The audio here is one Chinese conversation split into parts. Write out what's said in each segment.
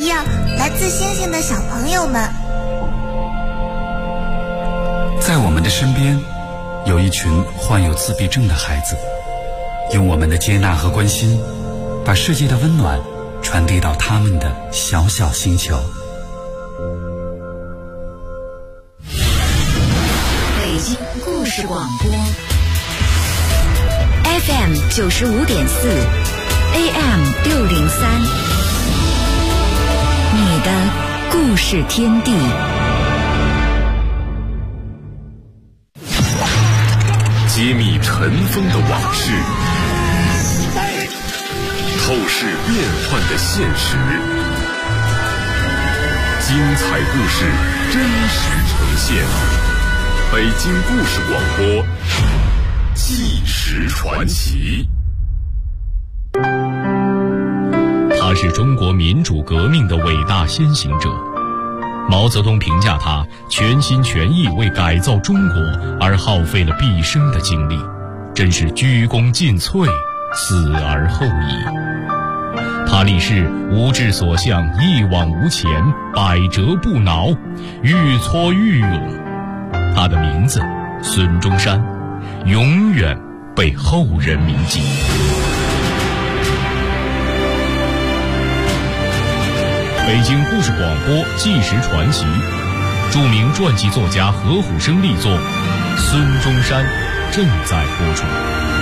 样，来自星星的小朋友们。 在我们的身边，有一群患有自闭症的孩子，用我们的接纳和关心，把世界的温暖传递到他们的小小星球。 北京故事广播 FM 95.4 AM 603，你的故事天地。 揭秘尘封的往事，透视变幻的现实，精彩故事真实呈现。北京故事广播，纪实传奇。 他是中国民主革命的伟大先行者。毛泽东评价他全心全意为改造中国而耗费了毕生的精力，真是鞠躬尽瘁，死而后已。他立誓无志所向，一往无前，百折不挠，愈挫愈勇。他的名字孙中山，永远被后人铭记。北京故事广播纪实传奇，著名传记作家何虎生力作《孙中山》正在播出。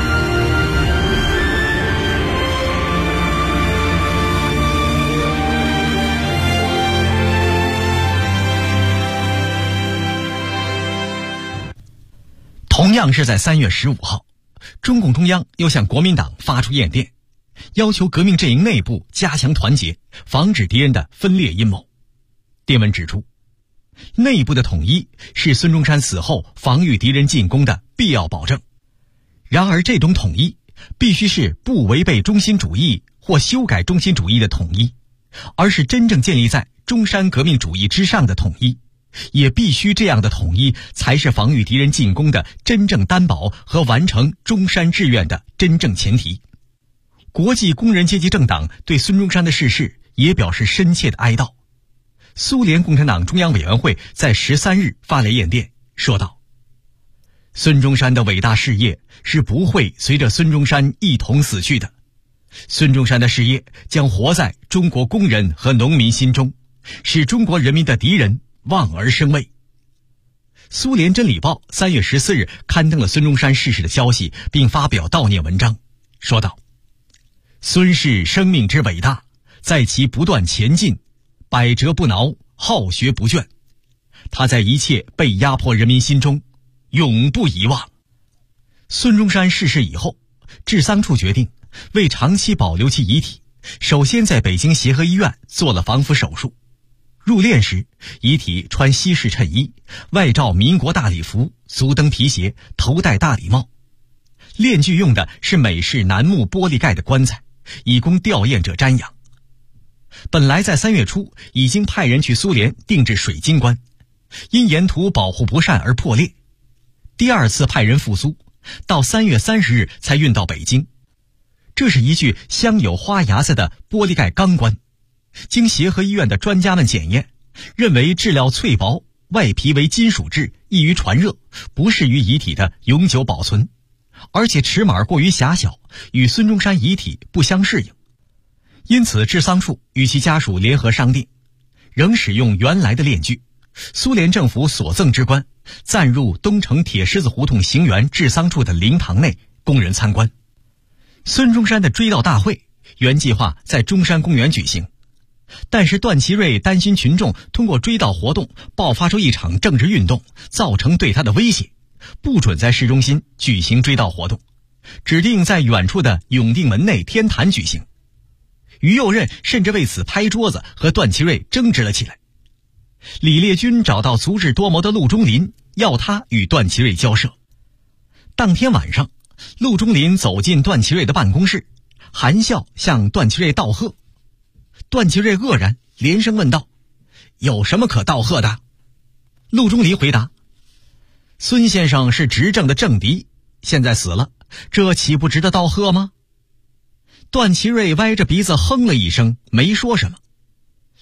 同样是在3月15号，中共中央又向国民党发出唁电，要求革命阵营内部加强团结，防止敌人的分裂阴谋。电文指出，内部的统一是孙中山死后防御敌人进攻的必要保证。然而这种统一必须是不违背中心主义或修改中心主义的统一，而是真正建立在中山革命主义之上的统一。也必须这样的统一才是防御敌人进攻的真正担保和完成中山志愿的真正前提。国际工人阶级政党对孙中山的逝世也表示深切的哀悼。苏联共产党中央委员会在13日发来唁电，说道：孙中山的伟大事业是不会随着孙中山一同死去的，孙中山的事业将活在中国工人和农民心中，使中国人民的敌人望而生畏。苏联真理报3月14日刊登了孙中山逝世的消息，并发表悼念文章，说道：孙氏生命之伟大，在其不断前进，百折不挠，好学不倦。他在一切被压迫人民心中永不遗忘。孙中山逝世以后，治丧处决定为长期保留其遗体，首先在北京协和医院做了防腐手术。入殓时，遗体穿西式衬衣，外罩民国大礼服，足蹬皮鞋，头戴大礼帽。殓具用的是美式楠木玻璃盖的棺材，以供吊唁者瞻仰。本来在3月初已经派人去苏联定制水晶棺，因沿途保护不善而破裂。第二次派人复苏，到3月30日才运到北京。这是一具镶有花牙子的玻璃盖钢棺，经协和医院的专家们检验，认为质料脆薄，外皮为金属质，易于传热，不适于遗体的永久保存，而且尺码过于狭小，与孙中山遗体不相适应。因此治丧处与其家属联合商定，仍使用原来的殓具，苏联政府所赠之棺暂入东城铁狮子胡同行辕治丧处的灵堂内供人参观。孙中山的追悼大会原计划在中山公园举行，但是段祺瑞担心群众通过追悼活动爆发出一场政治运动，造成对他的威胁，不准在市中心举行追悼活动，指定在远处的永定门内天坛举行。于右任甚至为此拍桌子和段祺瑞争执了起来。李烈钧找到足智多谋的陆中林，要他与段祺瑞交涉。当天晚上，陆中林走进段祺瑞的办公室，含笑向段祺瑞道贺。段祺瑞愕然，连声问道：有什么可道贺的？陆中林回答：孙先生是执政的政敌，现在死了，这岂不值得道贺吗？段祺瑞歪着鼻子哼了一声，没说什么。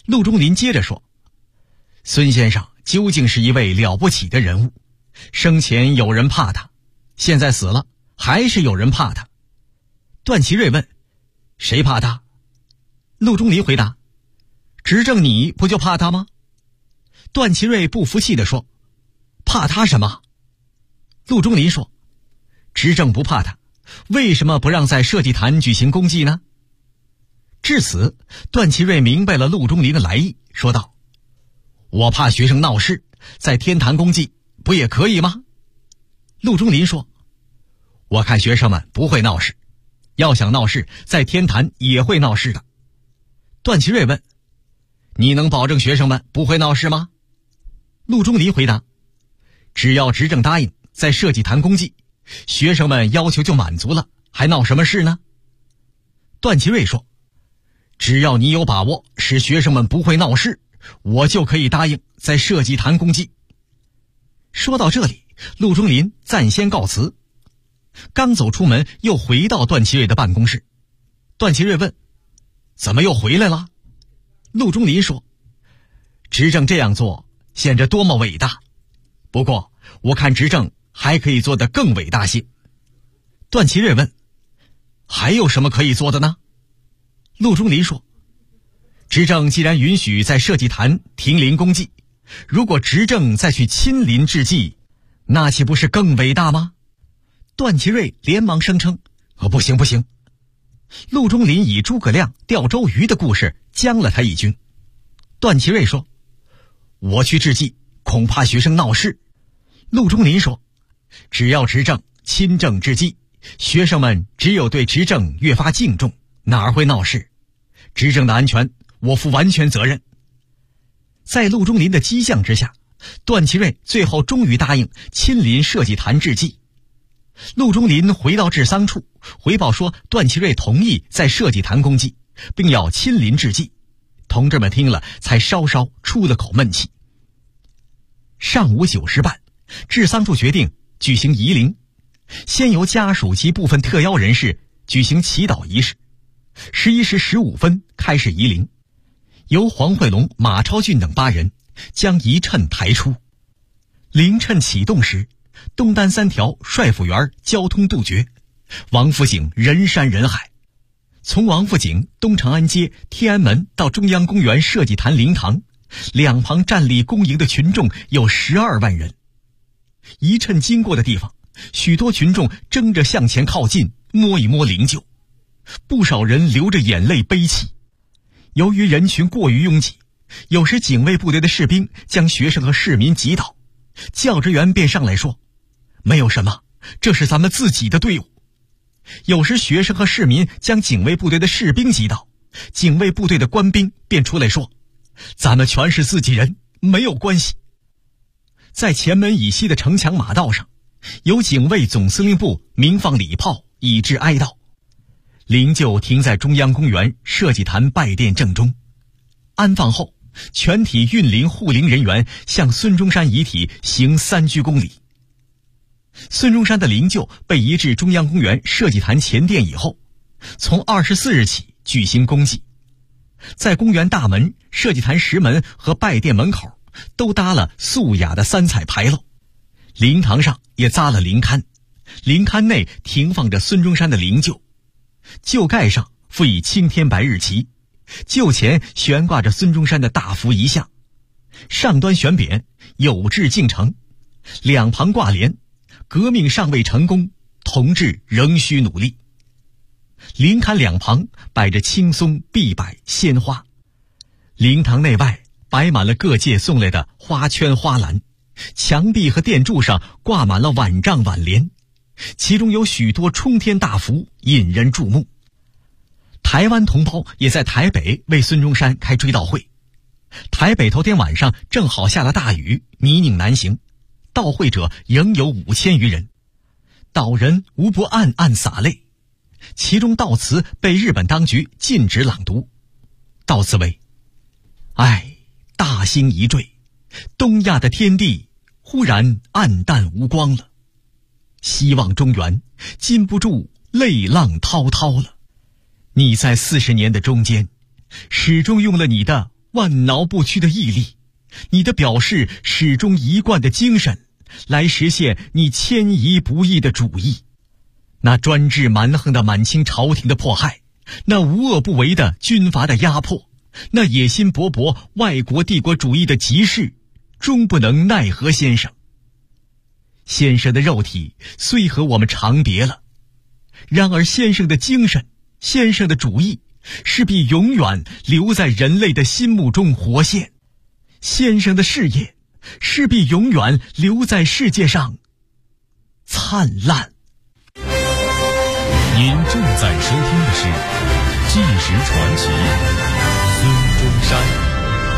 陆中林接着说，孙先生究竟是一位了不起的人物，生前有人怕他，现在死了还是有人怕他。段祺瑞问，谁怕他？陆中林回答，执政你不就怕他吗？段祺瑞不服气地说，怕他什么？陆中林说，执政不怕他，为什么不让在社稷坛举行公祭呢？至此，段祺瑞明白了陆中林的来意，说道，我怕学生闹事，在天坛公祭不也可以吗？陆中林说，我看学生们不会闹事，要想闹事，在天坛也会闹事的。段祺瑞问，你能保证学生们不会闹事吗？陆中林回答，只要执政答应在社稷坛公祭，学生们要求就满足了，还闹什么事呢？段祺瑞说，只要你有把握使学生们不会闹事，我就可以答应在社稷坛公祭。说到这里，陆中林暂先告辞，刚走出门又回到段祺瑞的办公室。段祺瑞问，怎么又回来了？陆中林说，执政这样做显着多么伟大，不过我看执政还可以做得更伟大些。段祺瑞问，还有什么可以做的呢？陆中林说，执政既然允许在社稷坛停灵公祭，如果执政再去亲临致祭，那岂不是更伟大吗？段祺瑞连忙声称，不行不行。陆中林以诸葛亮钓周瑜的故事将了他一军。段祺瑞说，我去致祭恐怕学生闹事。陆中林说，只要执政亲政致祭，学生们只有对执政越发敬重，哪儿会闹事？执政的安全我负完全责任。在陆中林的激将之下，段祺瑞最后终于答应亲临社稷坛致祭。陆中林回到治丧处，回报说段祺瑞同意在社稷坛公祭，并要亲临致祭。同志们听了才稍稍出了口闷气。上午9时半，治丧处决定举行仪灵，先由家属及部分特邀人士举行祈祷仪式。11时15分开始仪灵，由黄惠龙、马超俊等8人将仪榇抬出。灵榇启动时，东单3条帅府园交通杜绝，王府井人山人海。从王府井、东长安街、天安门到中央公园社稷坛灵堂，两旁站立恭迎的群众有12万人。仪榇经过的地方，许多群众争着向前靠近，摸一摸灵柩，不少人流着眼泪悲泣。由于人群过于拥挤，有时警卫部队的士兵将学生和市民挤倒，教职员便上来说，没有什么，这是咱们自己的队伍。有时学生和市民将警卫部队的士兵挤倒，警卫部队的官兵便出来说，咱们全是自己人，没有关系。在前门以西的城墙马道上，由警卫总司令部鸣放礼炮以致哀悼。灵柩停在中央公园社稷坛拜殿正中，安放后，全体运灵护灵人员向孙中山遗体行3鞠躬礼。孙中山的灵柩被移至中央公园社稷坛前殿以后，从24日起举行公祭。在公园大门、社稷坛石门和拜殿门口都搭了素雅的3彩牌楼，灵堂上也扎了灵龛，灵龛内停放着孙中山的灵柩，柩盖上附以青天白日旗，柩前悬挂着孙中山的大幅遗像，上端悬匾有志敬诚，两旁挂联革命尚未成功，同志仍需努力。灵龛两旁摆着青松、碧柏、鲜花，灵堂内外摆满了各界送来的花圈花篮，墙壁和殿柱上挂满了挽帐挽联，其中有许多冲天大幅，引人注目。台湾同胞也在台北为孙中山开追悼会。台北头天晚上正好下了大雨，泥泞难行，悼会者仍有5000余人，悼人无不暗暗洒泪。其中悼词被日本当局禁止朗读，悼词为：唉，大兴一坠，东亚的天地忽然暗淡无光了，希望中原禁不住泪浪滔滔了。你在40年的中间，始终用了你的万挠不屈的毅力，你的表示始终一贯的精神，来实现你迁移不易的主义。那专制蛮横的满清朝廷的迫害，那无恶不为的军阀的压迫，那野心勃勃外国帝国主义的急事，终不能奈何先生。先生的肉体虽和我们长别了，然而先生的精神，先生的主义，势必永远留在人类的心目中活现。先生的事业，势必永远留在世界上灿烂。 您正在收听的是《纪实传奇》，孙中山。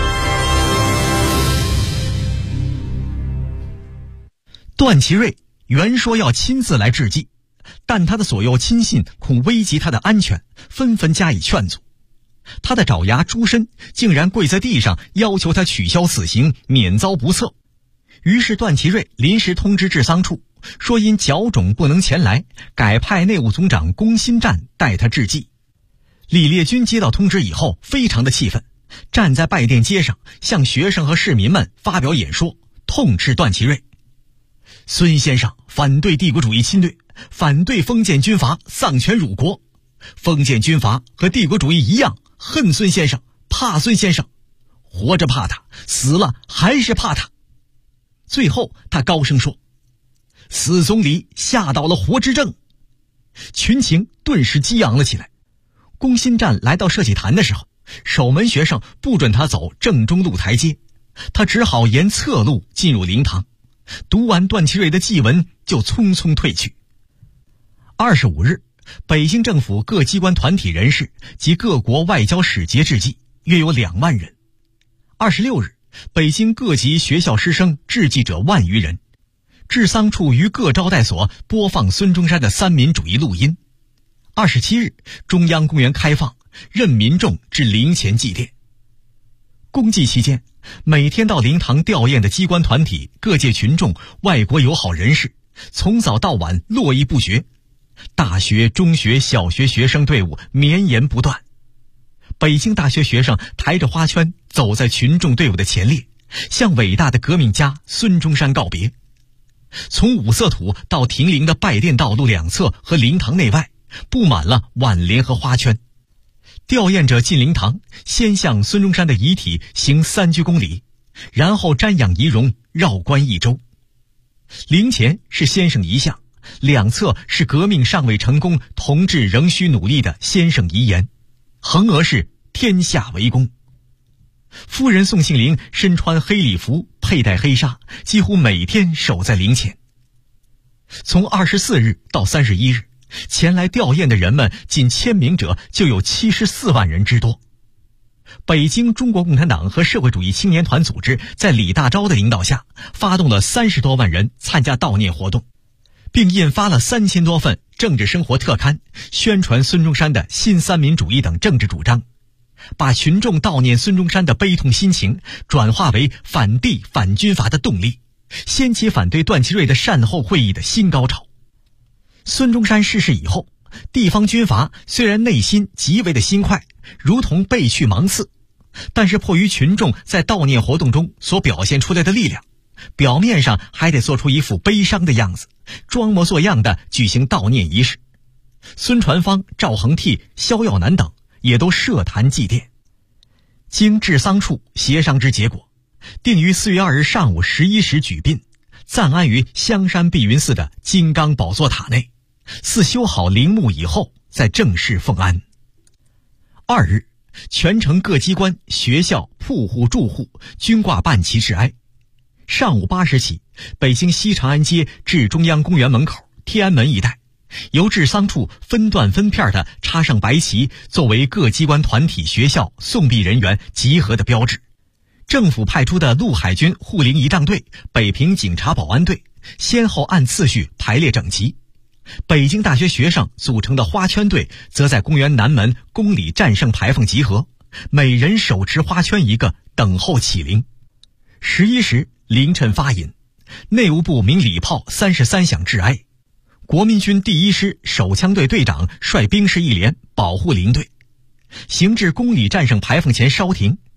段祺瑞原说要亲自来致祭，但他的左右亲信恐危及他的安全，纷纷加以劝阻。他的爪牙朱深竟然跪在地上要求他取消死刑，免遭不测。于是段祺瑞临时通知治丧处，说因脚肿不能前来，改派内务总长龚新湛代他致祭。李烈钧接到通知以后非常的气愤，站在拜殿街上向学生和市民们发表演说，痛斥段祺瑞。孙先生反对帝国主义侵略，反对封建军阀丧权辱国。封建军阀和帝国主义一样，恨孙先生，怕孙先生，活着怕他，死了还是怕他。最后他高声说：死总理吓倒了活之正。群情顿时激昂了起来。龚新湛来到社稷坛的时候，守门学生不准他走正中路台阶，他只好沿侧路进入灵堂，读完段祺瑞的祭文就匆匆退去。25日，北京政府各机关团体人士及各国外交使节致祭，约有2万人。26日，北京各级学校师生致祭者1万余人。治丧处于各招待所播放孙中山的三民主义录音。27日，中央公园开放，任民众至灵前祭奠。公祭期间，每天到灵堂吊唁的机关团体、各界群众、外国友好人士，从早到晚络绎不绝。大学、中学、小学学生队伍绵延不断。北京大学学生抬着花圈走在群众队伍的前列，向伟大的革命家孙中山告别。从五色土到亭陵的拜殿道路两侧和灵堂内外，布满了挽联和花圈。吊唁者进灵堂，先向孙中山的遗体行3鞠躬礼，然后瞻仰遗容，绕观1周。灵前是先生遗像，两侧是革命尚未成功，同志仍需努力的先生遗言，横额是天下为公。夫人宋庆龄身穿黑礼服，佩戴黑纱，几乎每天守在灵前。从24日到31日，前来吊唁的人们仅签名者就有74万人之多。北京中国共产党和社会主义青年团组织在李大钊的领导下，发动了30多万人参加悼念活动，并印发了3000多份政治生活特刊，宣传孙中山的新三民主义等政治主张，把群众悼念孙中山的悲痛心情转化为反帝反军阀的动力，掀起反对段祺瑞的善后会议的新高潮。孙中山逝世以后，地方军阀虽然内心极为的心快，如同被去芒刺，但是迫于群众在悼念活动中所表现出来的力量，表面上还得做出一副悲伤的样子，装模作样的举行悼念仪式。孙传芳、赵恒惕、萧耀南等也都设坛祭奠。经治丧处协商之结果，定于4月2日上午11时举殡，暂安于香山碧云寺的金刚宝座塔内，寺修好陵墓以后再正式奉安。2日，全城各机关、学校、铺户、住户均挂半旗致哀。上午8时起，北京西长安街至中央公园门口、天安门一带，由治丧处分段分片地插上白旗，作为各机关团体、学校送殡人员集合的标志。政府派出的陆海军护灵仪仗队、北平警察保安队先后按次序排列整齐。北京大学学生组成的花圈队则在公园南门公理战胜牌坊集合，每人手持花圈1个，等候起灵。11时凌晨发引，内务部鸣礼炮33响致哀。国民军第1师手枪队队长率兵士1连保护灵队，行至公理战胜牌坊前稍停，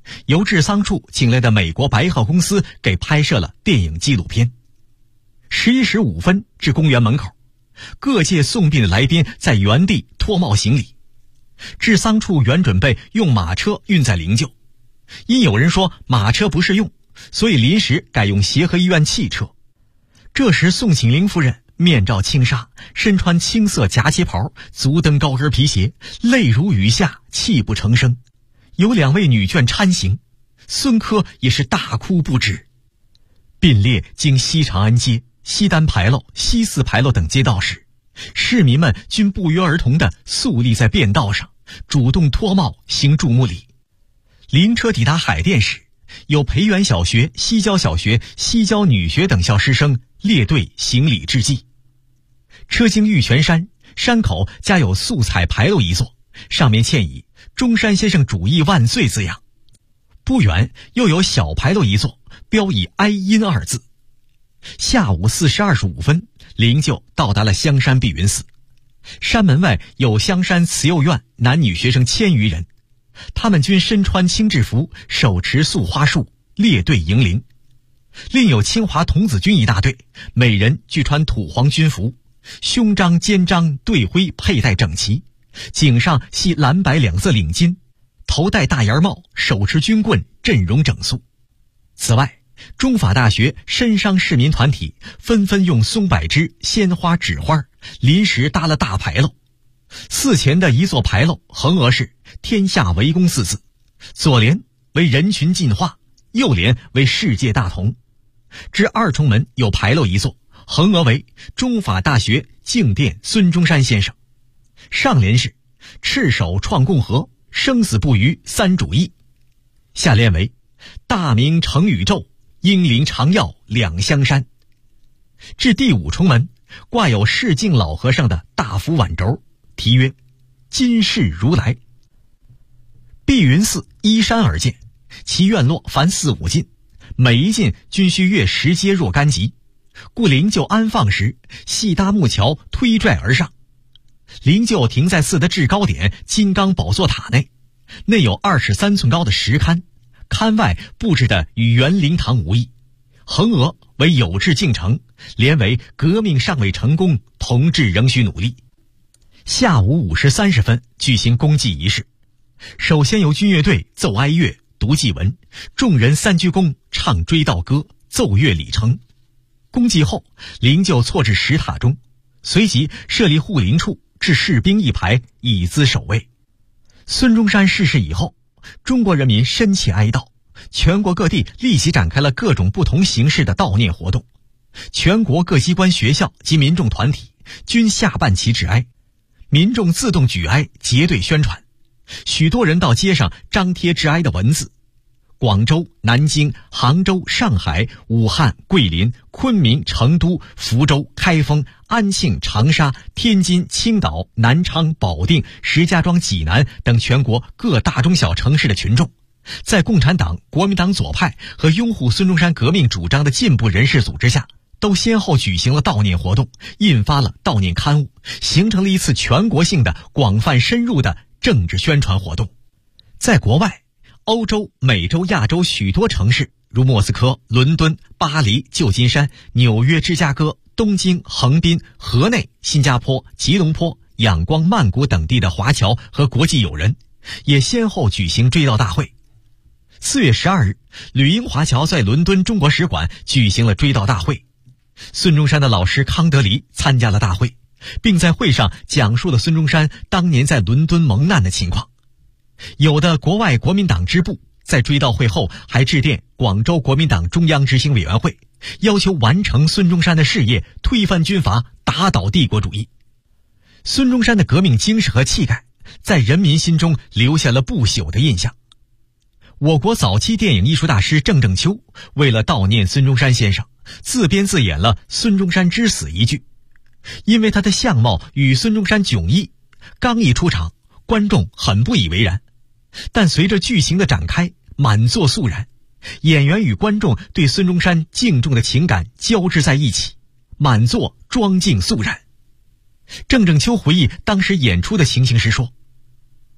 由治丧处请来的美国白鹤公司给拍摄了电影纪录片。11时5分至公园门口，各界送殡的来宾在原地脱帽行礼。治丧处原准备用马车运载灵柩，因有人说马车不适用，所以临时改用协和医院汽车。这时宋庆龄夫人面罩轻纱，身穿青色夹旗袍，足蹬高跟皮鞋，泪如雨下，泣不成声。有2位女眷搀行，孙科也是大哭不止。并列经西长安街、西单牌楼、西四牌楼等街道时，市民们均不约而同地肃立在便道上，主动脱帽行注目礼。灵车抵达海淀时，有培元小学、西郊小学、西郊女学等校师生列队行礼致祭。车经玉泉山，山口加有素彩牌楼一座，上面嵌以中山先生主义万岁字样。不远又有小牌楼一座，标以哀音2字。下午4时25分，灵柩到达了香山碧云寺。山门外有香山慈幼院男女学生1000余人，他们均身穿青制服，手持素花束，列队迎灵。另有清华童子军一大队，每人俱穿土黄军服，胸章肩章队徽佩戴整齐，颈上系蓝白2色领巾，头戴大檐帽，手持军棍，阵容整肃。此外，中法大学深商市民团体纷纷用松柏枝、鲜花、纸花临时搭了大牌楼。寺前的一座牌楼横额是天下为公4字，左联为人群进化，右联为世界大同。至二重门有牌楼一座，横额为中法大学净殿孙中山先生，上联是赤手创共和，生死不渝三主义，下联为大明成宇宙，英灵长耀两香山。至第5重门挂有释敬老和尚的大幅挽轴，题曰今世如来。碧云寺依山而建，其院落凡4、5进，每一进均需越10阶若干级，故灵柩安放时细搭木桥推拽而上。灵柩停在寺的制高点金刚宝座塔内，内有23寸高的石龛，龛外布置的与元灵堂无异，横额为有志敬诚，联为革命尚未成功，同志仍需努力。下午5时30分举行公祭仪式，首先由军乐队奏哀乐、读祭文，众人3鞠躬，唱追悼歌，奏乐礼成。公祭后，灵柩错至石塔中，随即设立护灵处，置士兵1排，以资守卫。孙中山逝世以后，中国人民深切哀悼，全国各地立即展开了各种不同形式的悼念活动，全国各机关学校及民众团体均下半旗致哀，民众自动举哀，结队宣传，许多人到街上张贴致哀的文字。广州、南京、杭州、上海、武汉、桂林、昆明、成都、福州、开封、安庆、长沙、天津、青岛、南昌、保定、石家庄、济南等全国各大中小城市的群众，在共产党、国民党左派和拥护孙中山革命主张的进步人士组织下，都先后举行了悼念活动，印发了悼念刊物，形成了一次全国性的广泛深入的政治宣传活动。在国外，欧洲、美洲、亚洲许多城市，如莫斯科、伦敦、巴黎、旧金山、纽约、芝加哥、东京、横滨、河内、新加坡、吉隆坡、仰光、曼谷等地的华侨和国际友人，也先后举行追悼大会。4月12日，旅英华侨在伦敦中国使馆举行了追悼大会，孙中山的老师康德黎参加了大会，并在会上讲述了孙中山当年在伦敦蒙难的情况。有的国外国民党支部在追悼会后还致电广州国民党中央执行委员会，要求完成孙中山的事业，推翻军阀，打倒帝国主义。孙中山的革命精神和气概在人民心中留下了不朽的印象。我国早期电影艺术大师郑正秋为了悼念孙中山先生，自编自演了孙中山之死一剧。因为他的相貌与孙中山迥异，刚一出场，观众很不以为然，但随着剧情的展开，满座肃然，演员与观众对孙中山敬重的情感交织在一起，满座庄敬肃然。郑正秋回忆当时演出的情形时说，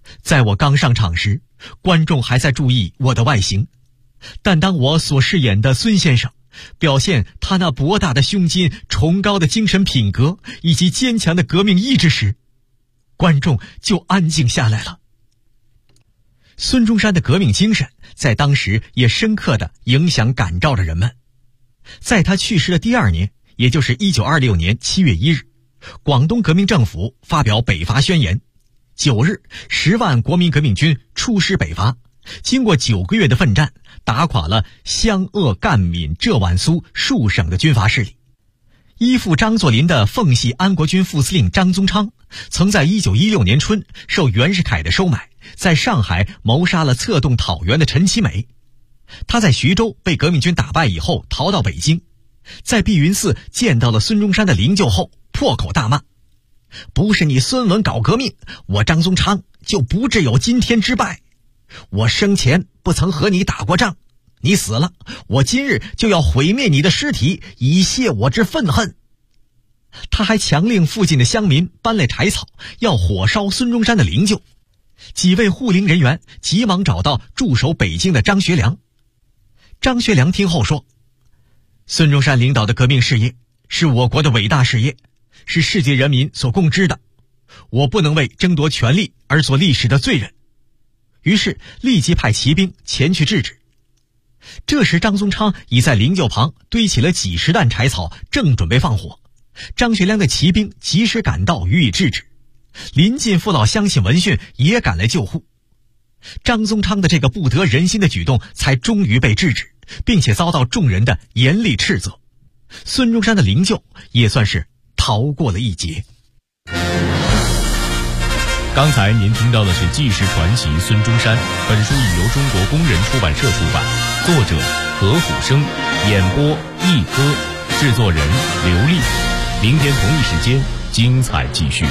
在我刚上场时，观众还在注意我的外形，但当我所饰演的孙先生表现他那博大的胸襟、崇高的精神品格以及坚强的革命意志时，观众就安静下来了。孙中山的革命精神在当时也深刻地影响感召着人们。在他去世的第2年，也就是1926年7月1日，广东革命政府发表北伐宣言。9日，10万国民革命军出师北伐，经过9个月的奋战，打垮了湘鄂赣闽浙皖苏数省的军阀势力。依附张作霖的奉系安国军副司令张宗昌，曾在1916年春受袁世凯的收买，在上海谋杀了策动讨袁的陈其美。他在徐州被革命军打败以后逃到北京，在碧云寺见到了孙中山的灵柩后，破口大骂：不是你孙文搞革命，我张宗昌就不致有今天之败。我生前不曾和你打过仗，你死了，我今日就要毁灭你的尸体，以泄我之愤恨。他还强令附近的乡民搬来柴草，要火烧孙中山的灵柩。几位护灵人员急忙找到驻守北京的张学良。张学良听后说：孙中山领导的革命事业是我国的伟大事业，是世界人民所共知的，我不能为争夺权力而做历史的罪人。于是立即派骑兵前去制止。这时张宗昌已在灵柩旁堆起了几十担柴草，正准备放火。张学良的骑兵及时赶到予以制止，临近父老乡亲闻讯也赶来救护。张宗昌的这个不得人心的举动才终于被制止，并且遭到众人的严厉斥责。孙中山的灵柩也算是逃过了一劫。 刚才您听到的是纪实传奇孙中山，本书已由中国工人出版社出版，作者何虎生，演播一哥，制作人刘丽。明天同一时间精彩继续。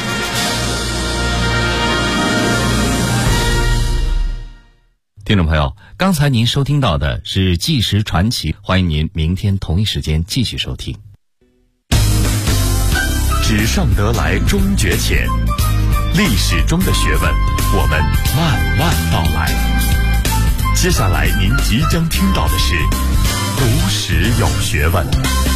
听众朋友，刚才您收听到的是纪实传奇，欢迎您明天同一时间继续收听。 纸上得来终觉浅，历史中的学问，我们慢慢道来。接下来您即将听到的是读史有学问。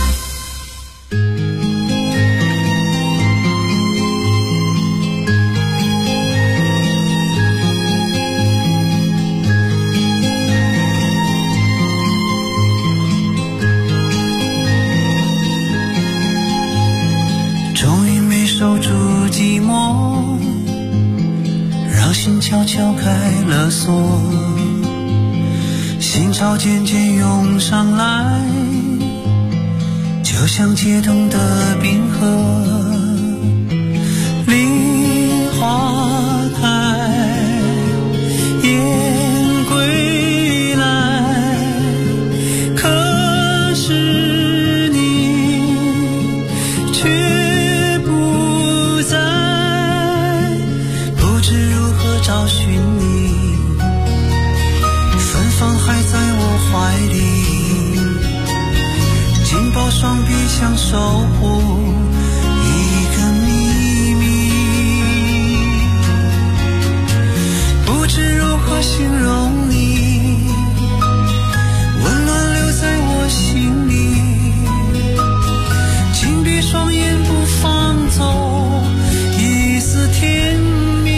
守住寂寞，让心悄悄开了锁，心潮渐渐涌上来，就像解冻的冰河。梨花开，雁归来，可是你却找寻你，芬芳还在我怀里，紧抱双臂想守护一个秘密，不知如何形容你，温暖留在我心里，紧闭双眼不放走一丝甜蜜。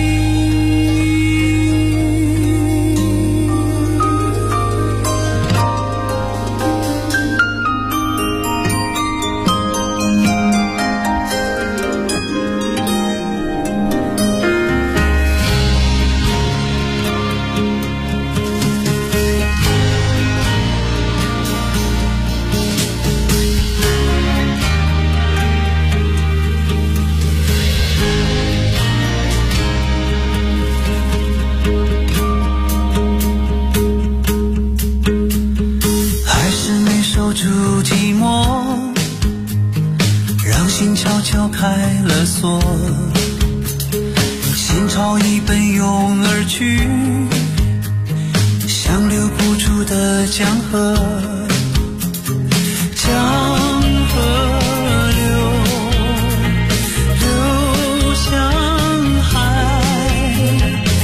开了锁，心潮已奔涌而去，像流不住的江河，江河流向海，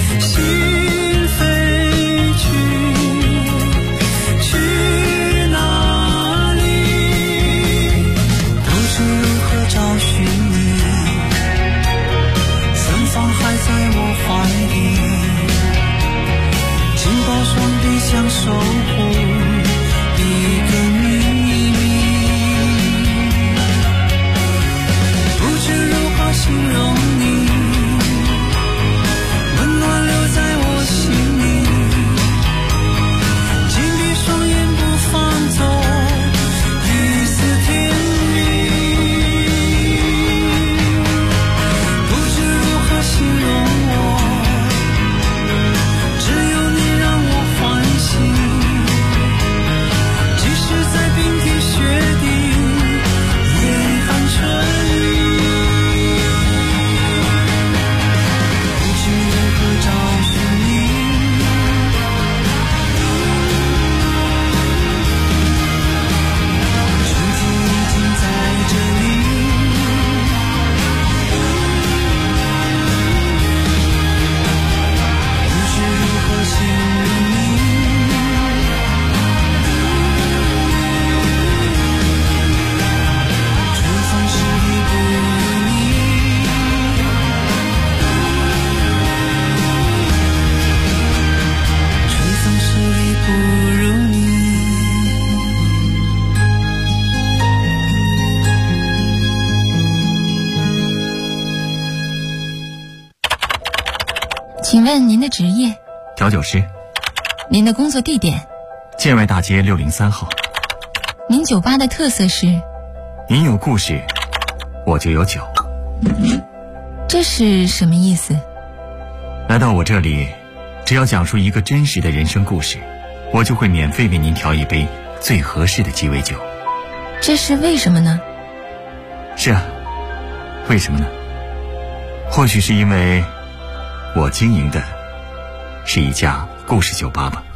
请问您的职业？ 调酒师。 您的工作地点？ 建外大街603号。 您酒吧的特色是？ 您有故事，我就有酒。 这是什么意思？ 来到我这里，只要讲述一个真实的人生故事，我就会免费为您调一杯最合适的鸡尾酒。 这是为什么呢？ 是啊，为什么呢？或许是因为我经营的是一家故事酒吧吧。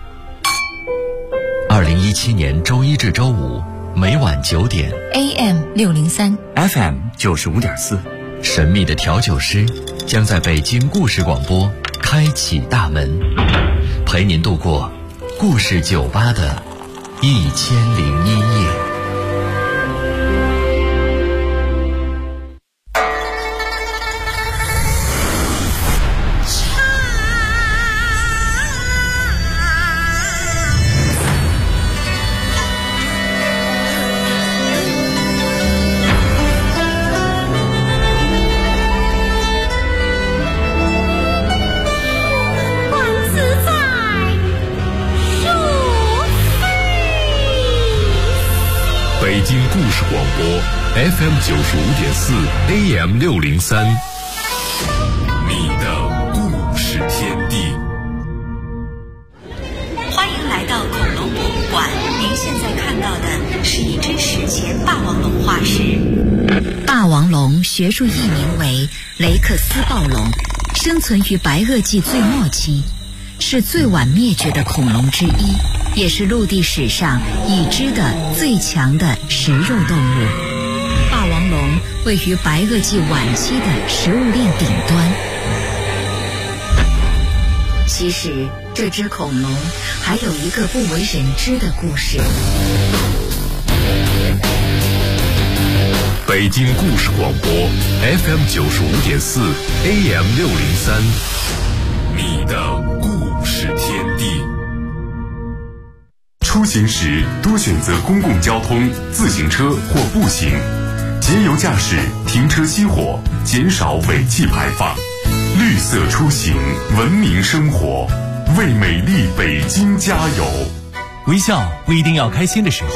2017年周一至周五每晚9点 AM 603 FM 95.4， 神秘的调酒师将在北京故事广播开启大门，陪您度过故事酒吧的1001夜。 北京故事广播 FM 95.4 AM 603，你的故事天地。 欢迎来到恐龙博物馆，您现在看到的是一只史前霸王龙化石。霸王龙学术译名为雷克斯暴龙，生存于白垩纪最末期，是最晚灭绝的恐龙之一，也是陆地史上已知的最强的食肉动物。霸王龙位于白垩纪晚期的食物链顶端。其实这只恐龙还有一个不为人知的故事。 北京故事广播 FM 95.4 AM 603，你的故事天地。出行时多选择公共交通、自行车或步行，节油驾驶，停车熄火，减少尾气排放。绿色出行，文明生活，为美丽北京加油。 微笑不一定要开心的时候。